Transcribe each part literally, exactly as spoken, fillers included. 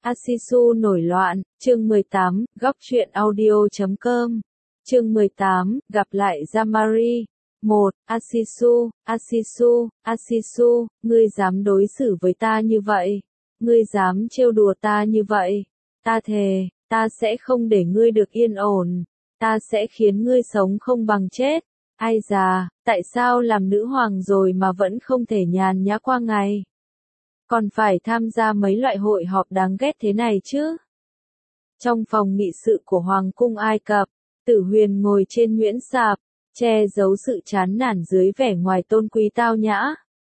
Asisu nổi loạn, chương mười tám, góc truyện audio chấm com. Chương mười tám, gặp lại Jamari. một. Asisu, Asisu, Asisu, ngươi dám đối xử với ta như vậy? Ngươi dám trêu đùa ta như vậy? Ta thề, ta sẽ không để ngươi được yên ổn. Ta sẽ khiến ngươi sống không bằng chết. Ai già, tại sao làm nữ hoàng rồi mà vẫn không thể nhàn nhã qua ngày? Còn phải tham gia mấy loại hội họp đáng ghét thế này chứ? Trong phòng nghị sự của Hoàng cung Ai Cập, Tử Huyền ngồi trên nhuyễn sạp, che giấu sự chán nản dưới vẻ ngoài tôn quý tao nhã.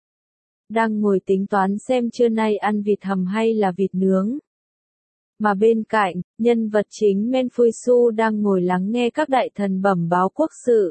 Đang ngồi tính toán xem trưa nay ăn vịt hầm hay là vịt nướng. Mà bên cạnh, nhân vật chính Menfuisu đang ngồi lắng nghe các đại thần bẩm báo quốc sự.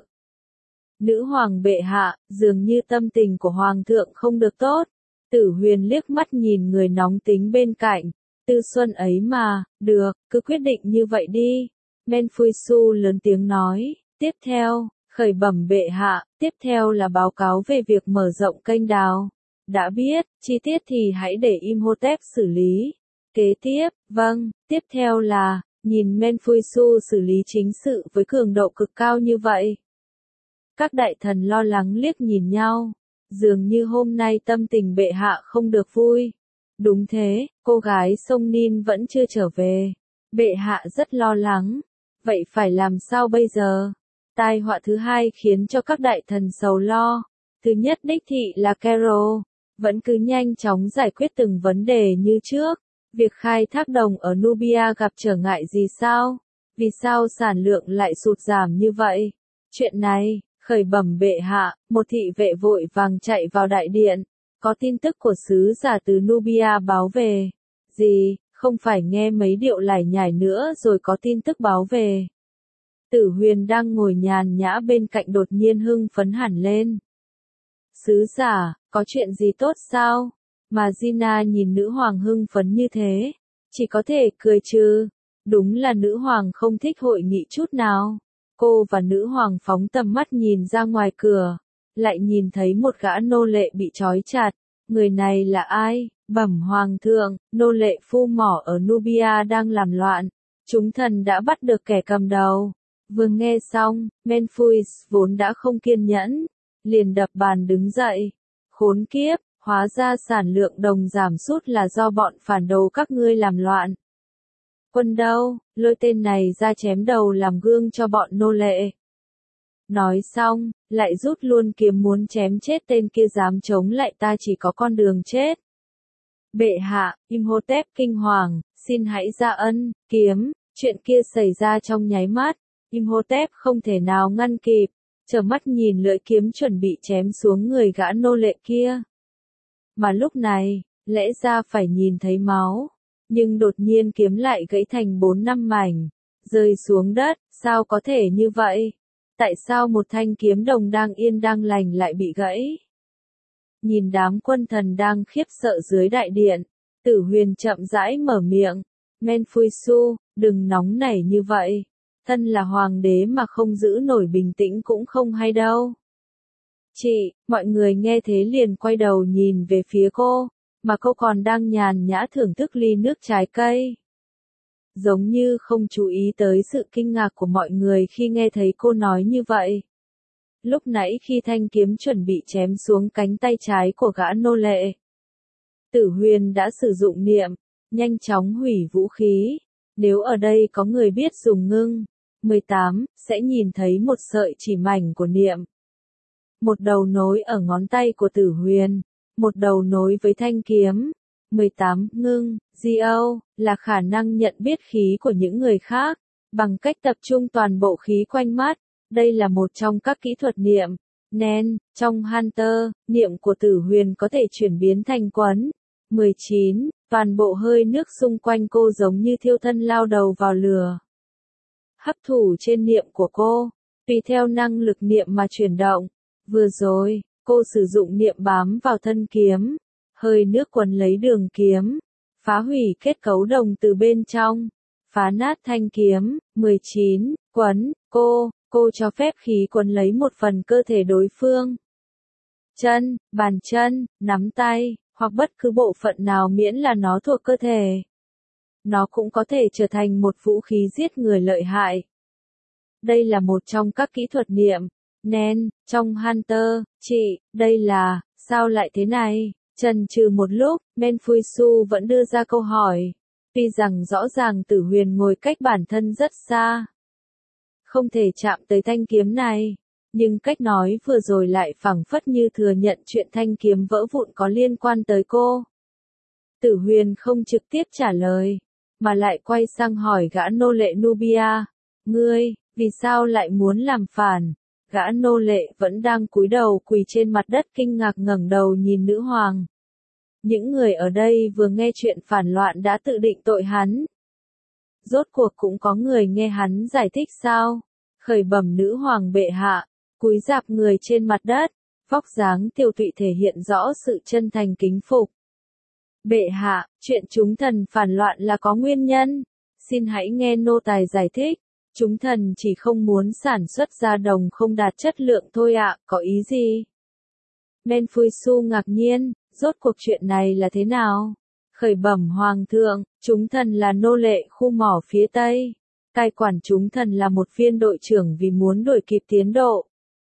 Nữ hoàng bệ hạ, dường như tâm tình của hoàng thượng không được tốt. Tử Huyền liếc mắt nhìn người nóng tính bên cạnh. Tư xuân ấy mà, được, cứ quyết định như vậy đi. Menfuisu lớn tiếng nói, tiếp theo, khởi bẩm bệ hạ, tiếp theo là báo cáo về việc mở rộng kênh đào. Đã biết, chi tiết thì hãy để Imhotep xử lý. Kế tiếp, vâng, tiếp theo là, nhìn Menfuisu xử lý chính sự với cường độ cực cao như vậy. Các đại thần lo lắng liếc nhìn nhau. Dường như hôm nay tâm tình bệ hạ không được vui. Đúng thế, cô gái sông Nin vẫn chưa trở về. Bệ hạ rất lo lắng. Vậy phải làm sao bây giờ? Tai họa thứ hai khiến cho các đại thần sầu lo. Thứ nhất đích thị là Carol. Vẫn cứ nhanh chóng giải quyết từng vấn đề như trước. Việc khai thác đồng ở Nubia gặp trở ngại gì sao? Vì sao sản lượng lại sụt giảm như vậy? Chuyện này, khởi bẩm bệ hạ, một thị vệ vội vàng chạy vào đại điện. Có tin tức của sứ giả từ Nubia báo về. Gì, không phải nghe mấy điệu lải nhải nữa rồi có tin tức báo về. Tử Huyền đang ngồi nhàn nhã bên cạnh đột nhiên hưng phấn hẳn lên. Sứ giả, có chuyện gì tốt sao? Mà Gina nhìn nữ hoàng hưng phấn như thế. Chỉ có thể cười trừ. Đúng là nữ hoàng không thích hội nghị chút nào. Cô và nữ hoàng phóng tầm mắt nhìn ra ngoài cửa. Lại nhìn thấy một gã nô lệ bị trói chặt. Người này là ai? Bẩm hoàng thượng, nô lệ phu mỏ ở Nubia đang làm loạn. Chúng thần đã bắt được kẻ cầm đầu. Vừa nghe xong, Menfuis vốn đã không kiên nhẫn. Liền đập bàn đứng dậy. Khốn kiếp, hóa ra sản lượng đồng giảm sút là do bọn phản đồ các ngươi làm loạn. Quân đâu, lôi tên này ra chém đầu làm gương cho bọn nô lệ. Nói xong, lại rút luôn kiếm muốn chém chết tên kia dám chống lại ta chỉ có con đường chết. Bệ hạ, Imhotep kinh hoàng, xin hãy ra ân, kiếm, chuyện kia xảy ra trong nháy mắt. Imhotep không thể nào ngăn kịp, trở mắt nhìn lưỡi kiếm chuẩn bị chém xuống người gã nô lệ kia. Mà lúc này, lẽ ra phải nhìn thấy máu. Nhưng đột nhiên kiếm lại gãy thành bốn năm mảnh, rơi xuống đất, sao có thể như vậy? Tại sao một thanh kiếm đồng đang yên đang lành lại bị gãy? Nhìn đám quân thần đang khiếp sợ dưới đại điện, Tử Huyền chậm rãi mở miệng, Menfuisu, đừng nóng nảy như vậy, thân là hoàng đế mà không giữ nổi bình tĩnh cũng không hay đâu. Chị, mọi người nghe thế liền quay đầu nhìn về phía cô. Mà cô còn đang nhàn nhã thưởng thức ly nước trái cây. Giống như không chú ý tới sự kinh ngạc của mọi người khi nghe thấy cô nói như vậy. Lúc nãy khi thanh kiếm chuẩn bị chém xuống cánh tay trái của gã nô lệ. Tử Huyền đã sử dụng niệm, nhanh chóng hủy vũ khí. Nếu ở đây có người biết dùng ngưng, mười tám, sẽ nhìn thấy một sợi chỉ mảnh của niệm. Một đầu nối ở ngón tay của Tử Huyền. Một đầu nối với thanh kiếm. mười tám, ngưng, Gio, là khả năng nhận biết khí của những người khác, bằng cách tập trung toàn bộ khí quanh mắt. Đây là một trong các kỹ thuật niệm. Nen, trong Hunter, niệm của Tử Huyền có thể chuyển biến thành quấn. mười chín, toàn bộ hơi nước xung quanh cô giống như thiêu thân lao đầu vào lửa. Hấp thụ trên niệm của cô, tùy theo năng lực niệm mà chuyển động. Vừa rồi, cô sử dụng niệm bám vào thân kiếm, hơi nước quấn lấy đường kiếm, phá hủy kết cấu đồng từ bên trong, phá nát thanh kiếm. mười chín, quấn, cô, cô cho phép khí quấn lấy một phần cơ thể đối phương. Chân, bàn chân, nắm tay, hoặc bất cứ bộ phận nào miễn là nó thuộc cơ thể. nó cũng có thể trở thành một vũ khí giết người lợi hại. Đây là một trong các kỹ thuật niệm. Nen, trong Hunter, chị, đây là, sao lại thế này? Chần chừ một lúc, Menfuisu vẫn đưa ra câu hỏi. Tuy rằng rõ ràng Tử Huyền ngồi cách bản thân rất xa, không thể chạm tới thanh kiếm này, nhưng cách nói vừa rồi lại phảng phất như thừa nhận chuyện thanh kiếm vỡ vụn có liên quan tới cô. Tử Huyền không trực tiếp trả lời, mà lại quay sang hỏi gã nô lệ Nubia, ngươi, vì sao lại muốn làm phản? Gã nô lệ vẫn đang cúi đầu quỳ trên mặt đất kinh ngạc ngẩng đầu nhìn nữ hoàng. Những người ở đây vừa nghe chuyện phản loạn đã tự định tội hắn. Rốt cuộc cũng có người nghe hắn giải thích sao? Khởi bẩm nữ hoàng bệ hạ, cúi rạp người trên mặt đất, vóc dáng tiêu tụy thể hiện rõ sự chân thành kính phục. Bệ hạ, chuyện chúng thần phản loạn là có nguyên nhân. Xin hãy nghe nô tài giải thích. Chúng thần chỉ không muốn sản xuất ra đồng không đạt chất lượng thôi ạ, có ý gì? Menfuisu ngạc nhiên, rốt cuộc chuyện này là thế nào? Khởi bẩm hoàng thượng, chúng thần là nô lệ khu mỏ phía Tây. Cai quản chúng thần là một viên đội trưởng vì muốn đuổi kịp tiến độ.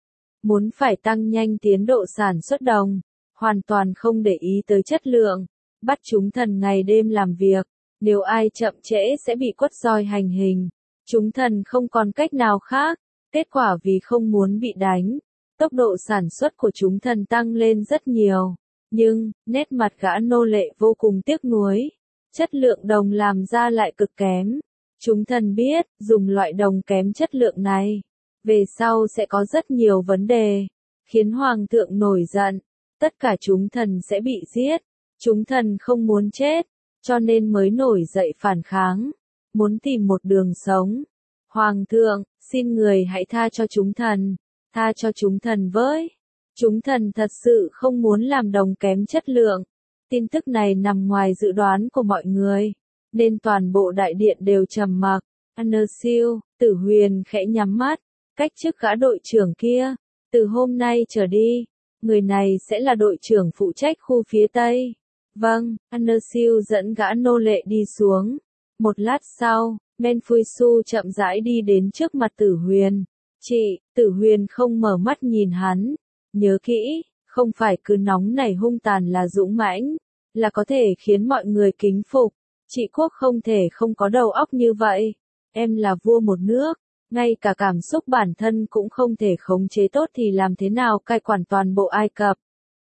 Muốn phải tăng nhanh tiến độ sản xuất đồng, hoàn toàn không để ý tới chất lượng. Bắt chúng thần ngày đêm làm việc, nếu ai chậm trễ sẽ bị quất roi hành hình. Chúng thần không còn cách nào khác, kết quả vì không muốn bị đánh, tốc độ sản xuất của chúng thần tăng lên rất nhiều. Nhưng, nét mặt gã nô lệ vô cùng tiếc nuối, chất lượng đồng làm ra lại cực kém. Chúng thần biết, dùng loại đồng kém chất lượng này, về sau sẽ có rất nhiều vấn đề, khiến hoàng thượng nổi giận, tất cả chúng thần sẽ bị giết. Chúng thần không muốn chết, cho nên mới nổi dậy phản kháng, muốn tìm một đường sống. Hoàng thượng, xin người hãy tha cho chúng thần, tha cho chúng thần với. Chúng thần thật sự không muốn làm đồng kém chất lượng. Tin tức này nằm ngoài dự đoán của mọi người, nên toàn bộ đại điện đều trầm mặc. Anersiu, Tử Huyền khẽ nhắm mắt, cách chức gã đội trưởng kia. Từ hôm nay trở đi, người này sẽ là đội trưởng phụ trách khu phía Tây. Vâng, Anersiu dẫn gã nô lệ đi xuống. Một lát sau, Menfuisu chậm rãi đi đến trước mặt Tử Huyền. Chị, Tử Huyền không mở mắt nhìn hắn. Nhớ kỹ, không phải cứ nóng nảy hung tàn là dũng mãnh, là có thể khiến mọi người kính phục. Chị quốc không thể không có đầu óc như vậy. Em là vua một nước, ngay cả cảm xúc bản thân cũng không thể khống chế tốt thì làm thế nào cai quản toàn bộ Ai Cập.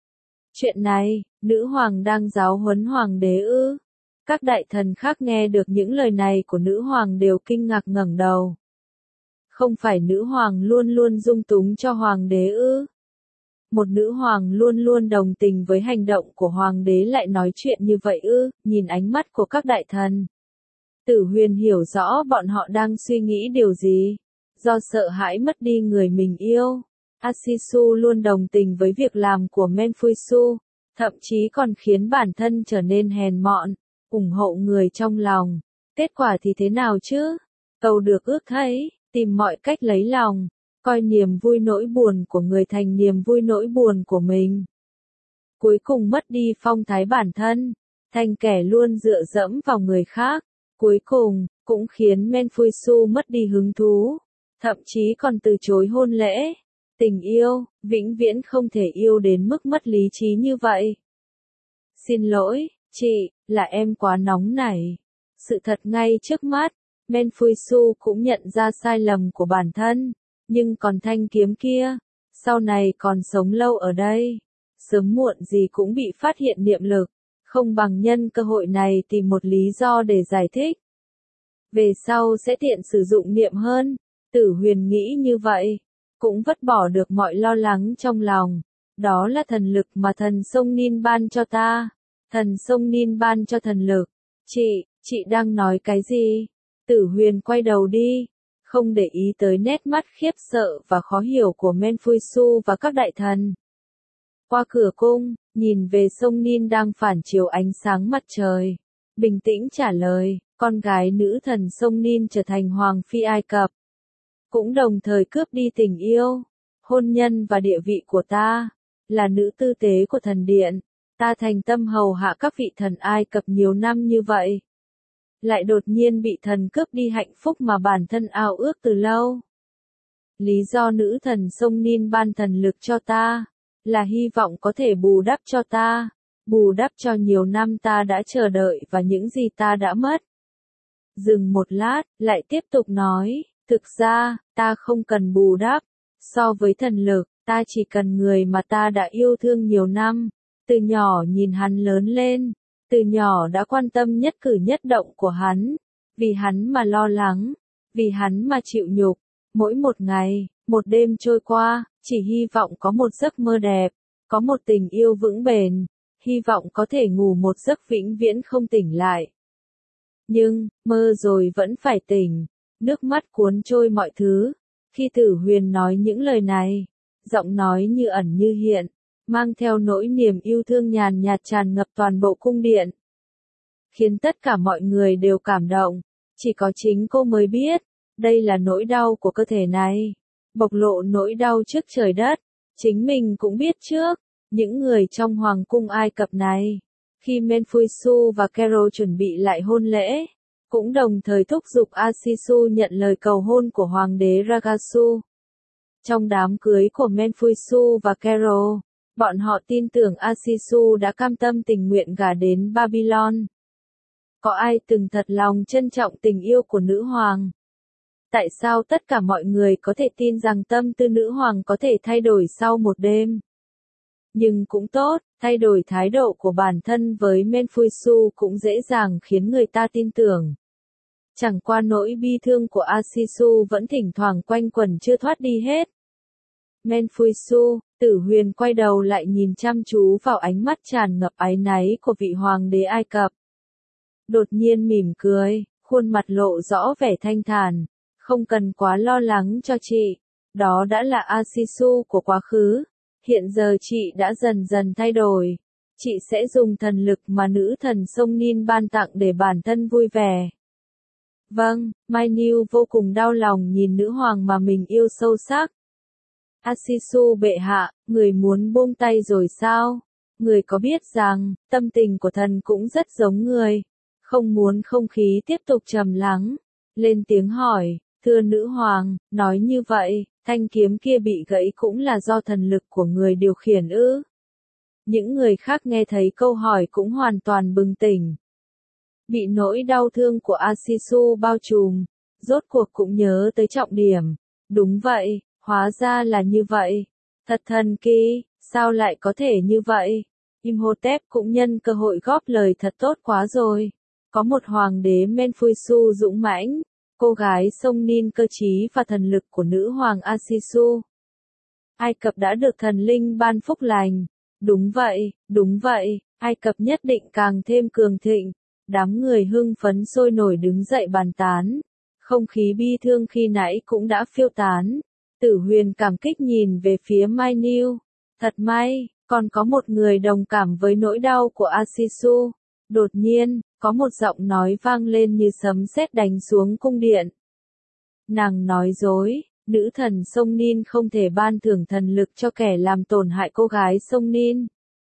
Chuyện này, nữ hoàng đang giáo huấn hoàng đế ư? Các đại thần khác nghe được những lời này của nữ hoàng đều kinh ngạc ngẩng đầu. Không phải nữ hoàng luôn luôn dung túng cho hoàng đế ư? Một nữ hoàng luôn luôn đồng tình với hành động của hoàng đế lại nói chuyện như vậy ư? Nhìn ánh mắt của các đại thần, Tử Huyền hiểu rõ bọn họ đang suy nghĩ điều gì. Do sợ hãi mất đi người mình yêu, Asisu luôn đồng tình với việc làm của Menfuisu, thậm chí còn khiến bản thân trở nên hèn mọn, ủng hộ người trong lòng. Kết quả thì thế nào chứ? Cầu được ước thấy, tìm mọi cách lấy lòng, coi niềm vui nỗi buồn của người thành niềm vui nỗi buồn của mình. Cuối cùng mất đi phong thái bản thân, thành kẻ luôn dựa dẫm vào người khác. Cuối cùng, cũng khiến Menfuisu mất đi hứng thú, thậm chí còn từ chối hôn lễ. Tình yêu, vĩnh viễn không thể yêu đến mức mất lý trí như vậy. Xin lỗi, chị, là em quá nóng nảy. Sự thật ngay trước mắt, Menfuisu cũng nhận ra sai lầm của bản thân, nhưng còn thanh kiếm kia, sau này còn sống lâu ở đây, sớm muộn gì cũng bị phát hiện niệm lực, không bằng nhân cơ hội này tìm một lý do để giải thích. Về sau sẽ tiện sử dụng niệm hơn, Tử Huyền nghĩ như vậy, cũng vứt bỏ được mọi lo lắng trong lòng. Đó là thần lực mà thần sông Nin ban cho ta. Thần sông Nin ban cho thần lực. Chị, chị đang nói cái gì? Tử Huyền quay đầu đi, không để ý tới nét mắt khiếp sợ và khó hiểu của Menfuisu và các đại thần. Qua cửa cung, nhìn về sông Nin đang phản chiếu ánh sáng mặt trời, bình tĩnh trả lời, con gái nữ thần sông Nin trở thành hoàng phi Ai Cập, cũng đồng thời cướp đi tình yêu, hôn nhân và địa vị của ta, là nữ tư tế của thần điện, ta thành tâm hầu hạ các vị thần Ai Cập nhiều năm như vậy. lại đột nhiên bị thần cướp đi hạnh phúc mà bản thân ao ước từ lâu. Lý do nữ thần sông Nin ban thần lực cho ta, là hy vọng có thể bù đắp cho ta, bù đắp cho nhiều năm ta đã chờ đợi và những gì ta đã mất. Dừng một lát, lại tiếp tục nói, thực ra, ta không cần bù đắp, so với thần lực, ta chỉ cần người mà ta đã yêu thương nhiều năm, từ nhỏ nhìn hắn lớn lên, từ nhỏ đã quan tâm nhất cử nhất động của hắn, vì hắn mà lo lắng, vì hắn mà chịu nhục, mỗi một ngày, một đêm trôi qua, chỉ hy vọng có một giấc mơ đẹp, có một tình yêu vững bền, hy vọng có thể ngủ một giấc vĩnh viễn không tỉnh lại. Nhưng, mơ rồi vẫn phải tỉnh, nước mắt cuốn trôi mọi thứ. Khi Tử Huyền nói những lời này, giọng nói như ẩn như hiện, mang theo nỗi niềm yêu thương nhàn nhạt tràn ngập toàn bộ cung điện. Khiến tất cả mọi người đều cảm động, chỉ có chính cô mới biết, đây là nỗi đau của cơ thể này, bộc lộ nỗi đau trước trời đất, chính mình cũng biết trước, những người trong Hoàng cung Ai Cập này, khi Menfuisu và Kero chuẩn bị lại hôn lễ, cũng đồng thời thúc giục Asisu nhận lời cầu hôn của Hoàng đế Ragasu. Trong đám cưới của Menfuisu và Kero, bọn họ tin tưởng Asisu đã cam tâm tình nguyện gả đến Babylon. Có ai từng thật lòng trân trọng tình yêu của nữ hoàng? Tại sao tất cả mọi người có thể tin rằng tâm tư nữ hoàng có thể thay đổi sau một đêm? Nhưng cũng tốt, thay đổi thái độ của bản thân với Menfuisu cũng dễ dàng khiến người ta tin tưởng. Chẳng qua nỗi bi thương của Asisu vẫn thỉnh thoảng quanh quẩn chưa thoát đi hết. Menfuisu, Tử Huyền quay đầu lại nhìn chăm chú vào ánh mắt tràn ngập áy náy của vị hoàng đế Ai Cập. Đột nhiên mỉm cười, khuôn mặt lộ rõ vẻ thanh thản, không cần quá lo lắng cho chị, đó đã là Asisu của quá khứ, hiện giờ chị đã dần dần thay đổi, chị sẽ dùng thần lực mà nữ thần sông Nin ban tặng để bản thân vui vẻ. Vâng, Mai Niu vô cùng đau lòng nhìn nữ hoàng mà mình yêu sâu sắc. Asisu bệ hạ, người muốn buông tay rồi sao? Người có biết rằng, tâm tình của thần cũng rất giống người, không muốn không khí tiếp tục trầm lắng, lên tiếng hỏi, thưa nữ hoàng, nói như vậy, thanh kiếm kia bị gãy cũng là do thần lực của người điều khiển ư? Những người khác nghe thấy câu hỏi cũng hoàn toàn bừng tỉnh. Bị nỗi đau thương của Asisu bao trùm, rốt cuộc cũng nhớ tới trọng điểm. Đúng vậy, hóa ra là như vậy. Thật thần kỳ, sao lại có thể như vậy? Imhotep cũng nhân cơ hội góp lời thật tốt quá rồi. Có một hoàng đế Menfuisu dũng mãnh, cô gái sông Nin cơ trí và thần lực của nữ hoàng Asisu. Ai Cập đã được thần linh ban phúc lành. Đúng vậy, đúng vậy, Ai Cập nhất định càng thêm cường thịnh. Đám người hưng phấn sôi nổi đứng dậy bàn tán. Không khí bi thương khi nãy cũng đã phiêu tán. Tử Huyền cảm kích nhìn về phía Mai Niu. Thật may, còn có một người đồng cảm với nỗi đau của Asisu. Đột nhiên, có một giọng nói vang lên như sấm sét đánh xuống cung điện. Nàng nói dối, nữ thần sông Nin không thể ban thưởng thần lực cho kẻ làm tổn hại cô gái sông Nin.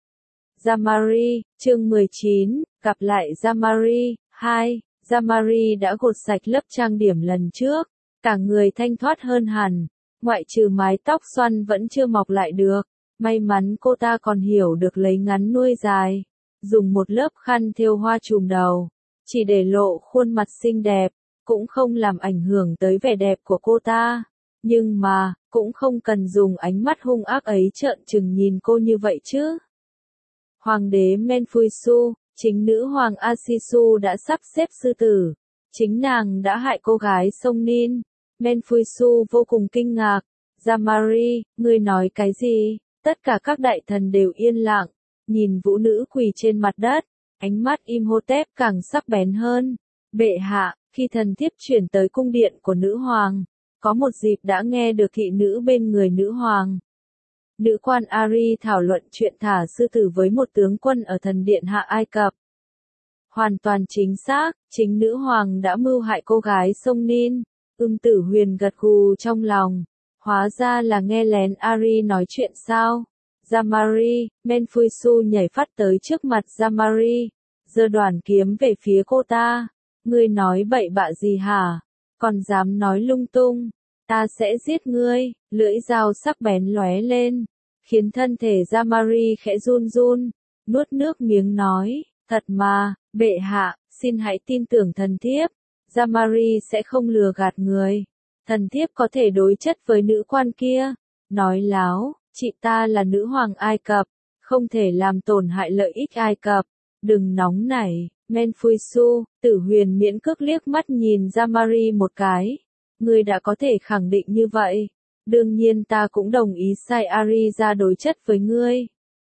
Jamari, chương mười chín, gặp lại Jamari, hai, Jamari đã gột sạch lớp trang điểm lần trước, cả người thanh thoát hơn hẳn, ngoại trừ mái tóc xoăn vẫn chưa mọc lại được, may mắn cô ta còn hiểu được lấy ngắn nuôi dài, dùng một lớp khăn thêu hoa trùm đầu, chỉ để lộ khuôn mặt xinh đẹp, cũng không làm ảnh hưởng tới vẻ đẹp của cô ta, nhưng mà, cũng không cần dùng ánh mắt hung ác ấy trợn trừng nhìn cô như vậy chứ. Hoàng đế Menfuisu, chính nữ hoàng Asisu đã sắp xếp sư tử. Chính nàng đã hại cô gái sông Nin. Menfuisu vô cùng kinh ngạc. Jamari, ngươi nói cái gì? Tất cả các đại thần đều yên lặng. Nhìn vũ nữ quỳ trên mặt đất. Ánh mắt Imhotep càng sắc bén hơn. Bệ hạ, khi thần thiếp chuyển tới cung điện của nữ hoàng, có một dịp đã nghe được thị nữ bên người nữ hoàng. Nữ quan Ari thảo luận chuyện thả sư tử với một tướng quân ở thần điện hạ Ai Cập. Hoàn toàn chính xác, chính nữ hoàng đã mưu hại cô gái sông Nin. Ưng Tử Huyền gật gù trong lòng. Hóa ra là nghe lén Ari nói chuyện sao? Jamari, Menfuisu nhảy phát tới trước mặt Jamari, giơ đoàn kiếm về phía cô ta. Ngươi nói bậy bạ gì hả? Còn dám nói lung tung, ta sẽ giết ngươi, lưỡi dao sắc bén lóe lên, khiến thân thể Jamari khẽ run run, nuốt nước miếng nói, thật mà, bệ hạ, xin hãy tin tưởng thần thiếp, Jamari sẽ không lừa gạt người, thần thiếp có thể đối chất với nữ quan kia, nói láo, chị ta là nữ hoàng Ai Cập, không thể làm tổn hại lợi ích Ai Cập, đừng nóng nảy. Menfuisu, Tử Huyền miễn cước liếc mắt nhìn Jamari một cái. Ngươi đã có thể khẳng định như vậy. Đương nhiên ta cũng đồng ý sai Ari ra đối chất với ngươi.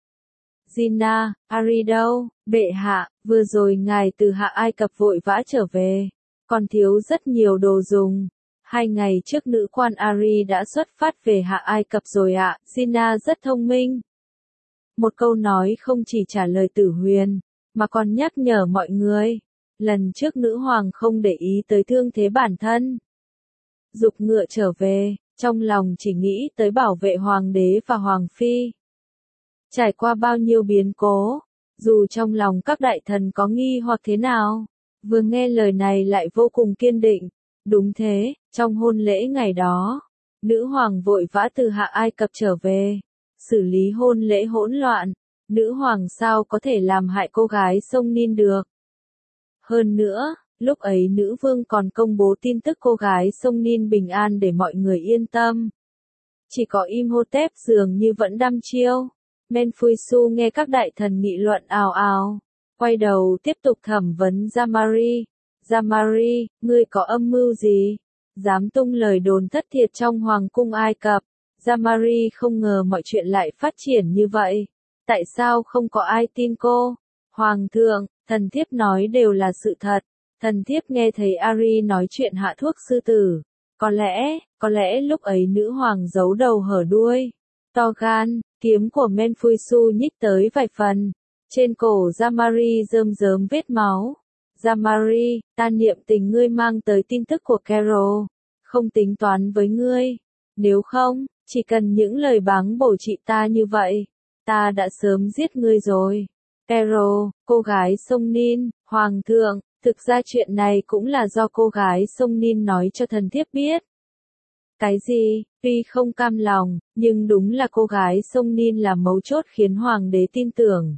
Gina, Ari đâu? Bệ hạ, vừa rồi ngài từ Hạ Ai Cập vội vã trở về. Còn thiếu rất nhiều đồ dùng. Hai ngày trước nữ quan Ari đã xuất phát về Hạ Ai Cập rồi ạ. Gina rất thông minh. Một câu nói không chỉ trả lời Tử Huyền, mà còn nhắc nhở mọi người. Lần trước nữ hoàng không để ý tới thương thế bản thân. Dục ngựa trở về, trong lòng chỉ nghĩ tới bảo vệ hoàng đế và hoàng phi. Trải qua bao nhiêu biến cố, dù trong lòng các đại thần có nghi hoặc thế nào, vừa nghe lời này lại vô cùng kiên định. Đúng thế, trong hôn lễ ngày đó, nữ hoàng vội vã từ Hạ Ai Cập trở về, xử lý hôn lễ hỗn loạn. Nữ hoàng sao có thể làm hại cô gái sông Nin được. Hơn nữa, lúc ấy nữ vương còn công bố tin tức cô gái sông Nin bình an để mọi người yên tâm. Chỉ có Imhotep dường như vẫn đăm chiêu. Menfuisu nghe các đại thần nghị luận ào ào, quay đầu tiếp tục thẩm vấn Jamari. Jamari, ngươi có âm mưu gì? Dám tung lời đồn thất thiệt trong hoàng cung Ai Cập. Jamari không ngờ mọi chuyện lại phát triển như vậy. Tại sao không có ai tin cô? Hoàng thượng, thần thiếp nói đều là sự thật. Thần thiếp nghe thấy Ari nói chuyện hạ thuốc sư tử. Có lẽ, có lẽ lúc ấy nữ hoàng giấu đầu hở đuôi. To gan, kiếm của Menfuisu nhích tới vài phần. Trên cổ Jamari rơm rớm vết máu. Jamari, ta niệm tình ngươi mang tới tin tức của Carol. Không tính toán với ngươi. Nếu không, chỉ cần những lời báng bổ trị ta như vậy. Ta đã sớm giết ngươi rồi. Carol, cô gái sông Nin, hoàng thượng, thực ra chuyện này cũng là do cô gái sông Nin nói cho thần thiếp biết. Cái gì? Tuy không cam lòng, nhưng đúng là cô gái sông Nin là mấu chốt khiến hoàng đế tin tưởng.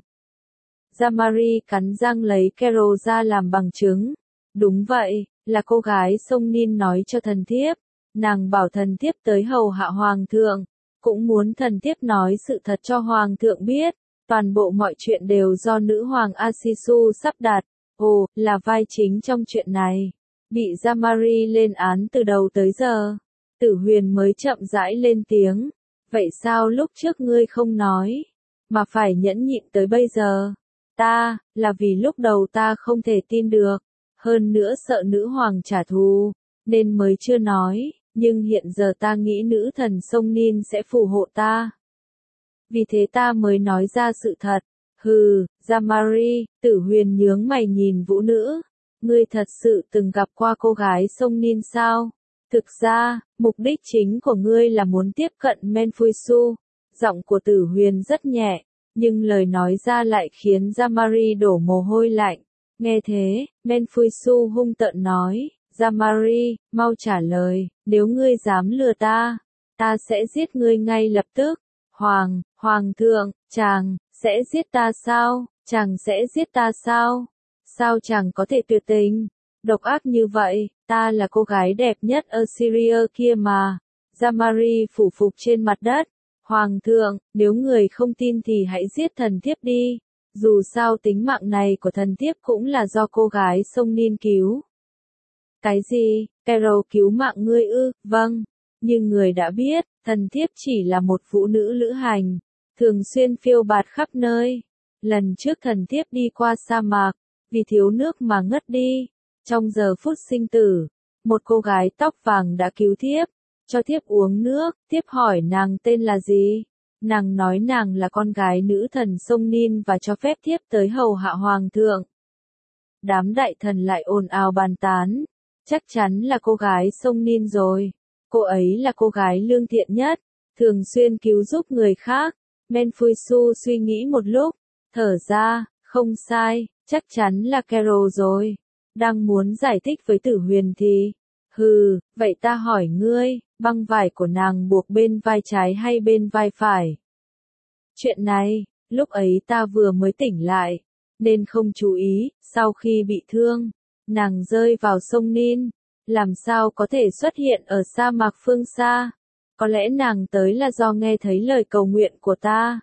Jamari cắn răng lấy Carol ra làm bằng chứng. Đúng vậy, là cô gái sông Nin nói cho thần thiếp. Nàng bảo thần thiếp tới hầu hạ hoàng thượng. Cũng muốn thần thiếp nói sự thật cho hoàng thượng biết, toàn bộ mọi chuyện đều do nữ hoàng Asisu sắp đặt, ồ, là vai chính trong chuyện này. Bị Jamari lên án từ đầu tới giờ, Tử Huyền mới chậm rãi lên tiếng, vậy sao lúc trước ngươi không nói, mà phải nhẫn nhịn tới bây giờ? Ta, là vì lúc đầu ta không thể tin được, hơn nữa sợ nữ hoàng trả thù, nên mới chưa nói. Nhưng hiện giờ ta nghĩ nữ thần sông Nin sẽ phù hộ ta. Vì thế ta mới nói ra sự thật. Hừ, Jamari, Tử Huyền nhướng mày nhìn vũ nữ. Ngươi thật sự từng gặp qua cô gái sông Nin sao? Thực ra, mục đích chính của ngươi là muốn tiếp cận Menfuisu. Giọng của Tử Huyền rất nhẹ, nhưng lời nói ra lại khiến Jamari đổ mồ hôi lạnh. Nghe thế, Menfuisu hung tợn nói. Jamari, mau trả lời, nếu ngươi dám lừa ta, ta sẽ giết ngươi ngay lập tức. Hoàng, Hoàng thượng, chàng, sẽ giết ta sao? Chàng sẽ giết ta sao? Sao chàng có thể tuyệt tình? Độc ác như vậy, ta là cô gái đẹp nhất ở Syria kia mà. Jamari phủ phục trên mặt đất. Hoàng thượng, nếu người không tin thì hãy giết thần thiếp đi. Dù sao tính mạng này của thần thiếp cũng là do cô gái sông Nin cứu. Cái gì? Carol cứu mạng ngươi ư? Vâng. Nhưng người đã biết, thần thiếp chỉ là một phụ nữ lữ hành, thường xuyên phiêu bạt khắp nơi. Lần trước thần thiếp đi qua sa mạc, vì thiếu nước mà ngất đi. Trong giờ phút sinh tử, một cô gái tóc vàng đã cứu thiếp, cho thiếp uống nước, thiếp hỏi nàng tên là gì. Nàng nói nàng là con gái nữ thần sông Nin và cho phép thiếp tới hầu hạ hoàng thượng. Đám đại thần lại ồn ào bàn tán. Chắc chắn là cô gái sông Nin rồi. Cô ấy là cô gái lương thiện nhất, thường xuyên cứu giúp người khác. Menfuisu suy nghĩ một lúc, thở ra, không sai, chắc chắn là Carol rồi. đang muốn giải thích với Tử Huyền thì, hừ, vậy ta hỏi ngươi, băng vải của nàng buộc bên vai trái hay bên vai phải? Chuyện này, lúc ấy ta vừa mới tỉnh lại, nên không chú ý, sau khi bị thương, nàng rơi vào sông Nin, làm sao có thể xuất hiện ở sa mạc phương xa? Có lẽ nàng tới là do nghe thấy lời cầu nguyện của ta.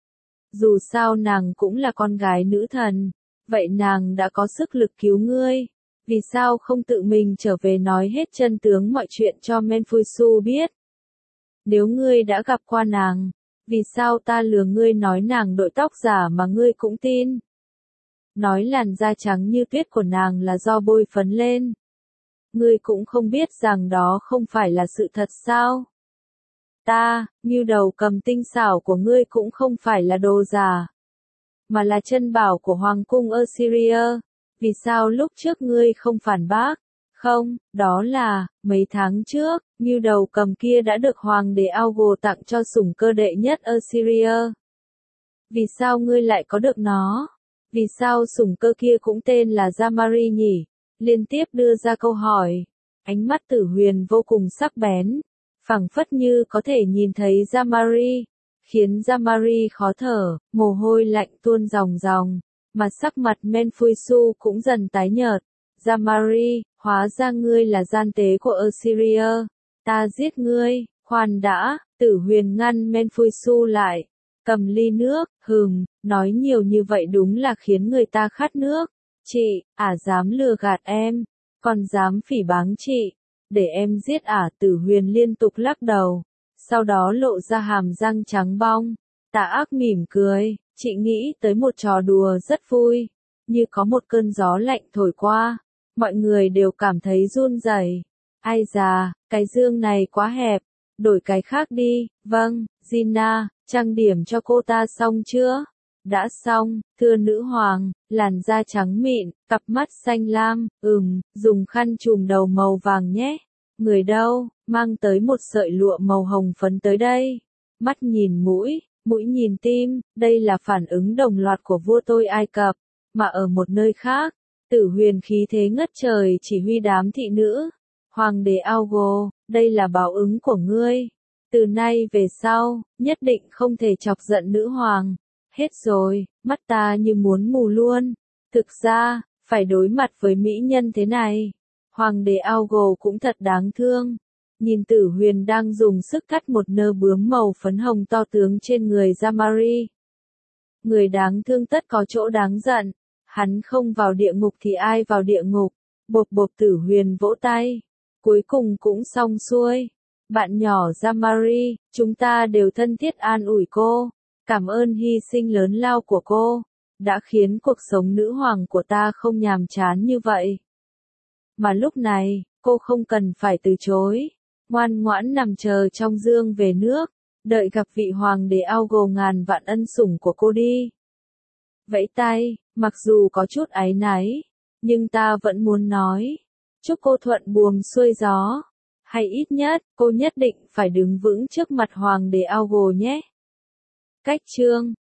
Dù sao nàng cũng là con gái nữ thần, vậy nàng đã có sức lực cứu ngươi, vì sao không tự mình trở về nói hết chân tướng mọi chuyện cho Menfusu biết? Nếu ngươi đã gặp qua nàng, vì sao ta lừa ngươi nói nàng đội tóc giả mà ngươi cũng tin? Nói làn da trắng như tuyết của nàng là do bôi phấn lên. Ngươi cũng không biết rằng đó không phải là sự thật sao? Ta, như đầu cầm tinh xảo của ngươi cũng không phải là đồ giả, mà là chân bảo của Hoàng cung Assyria. Vì sao lúc trước ngươi không phản bác? Không, đó là, mấy tháng trước, như đầu cầm kia đã được Hoàng đế Augo tặng cho sủng cơ đệ nhất Assyria. Vì sao ngươi lại có được nó? Vì sao sủng cơ kia cũng tên là Jamari nhỉ? Liên tiếp đưa ra câu hỏi. Ánh mắt Tử Huyền vô cùng sắc bén, phảng phất như có thể nhìn thấy Jamari, khiến Jamari khó thở, mồ hôi lạnh tuôn ròng ròng, mà sắc mặt Menfusu cũng dần tái nhợt. Jamari, hóa ra ngươi là gian tế của Assyria, ta giết ngươi, khoan đã, Tử Huyền ngăn Menfusu lại, cầm ly nước, hừm, nói nhiều như vậy đúng là khiến người ta khát nước. Chị, ả dám lừa gạt em, còn dám phỉ báng chị, để em giết ả. Tử Huyền liên tục lắc đầu, sau đó lộ ra hàm răng trắng bong. Tà ác mỉm cười, chị nghĩ tới một trò đùa rất vui, như có một cơn gió lạnh thổi qua, mọi người đều cảm thấy run rẩy. Ai già, cái dương này quá hẹp, đổi cái khác đi. Vâng, Gina, trang điểm cho cô ta xong chưa? Đã xong, thưa nữ hoàng, làn da trắng mịn, cặp mắt xanh lam, ừm, dùng khăn trùm đầu màu vàng nhé. Người đâu, mang tới một sợi lụa màu hồng phấn tới đây. Mắt nhìn mũi, mũi nhìn tim, đây là phản ứng đồng loạt của vua tôi Ai Cập, mà ở một nơi khác, Tử Huyền khí thế ngất trời chỉ huy đám thị nữ. Hoàng đế Augo, đây là báo ứng của ngươi. Từ nay về sau, nhất định không thể chọc giận nữ hoàng. Hết rồi, mắt ta như muốn mù luôn. Thực ra, phải đối mặt với mỹ nhân thế này, Hoàng đế Augo cũng thật đáng thương. Nhìn Tử Huyền đang dùng sức cắt một nơ bướm màu phấn hồng to tướng trên người Jamari. Người đáng thương tất có chỗ đáng giận. Hắn không vào địa ngục thì ai vào địa ngục? Bộp bộp. Tử Huyền vỗ tay. Cuối cùng cũng xong xuôi. Bạn nhỏ Jamari, chúng ta đều thân thiết an ủi cô. Cảm ơn hy sinh lớn lao của cô, đã khiến cuộc sống nữ hoàng của ta không nhàm chán như vậy. Mà lúc này, cô không cần phải từ chối, ngoan ngoãn nằm chờ trong dương về nước, đợi gặp vị hoàng đế Augo ngàn vạn ân sủng của cô đi. Vẫy tay, mặc dù có chút áy náy, nhưng ta vẫn muốn nói, chúc cô thuận buồm xuôi gió, hay ít nhất, cô nhất định phải đứng vững trước mặt hoàng đế Augo nhé. Cách chương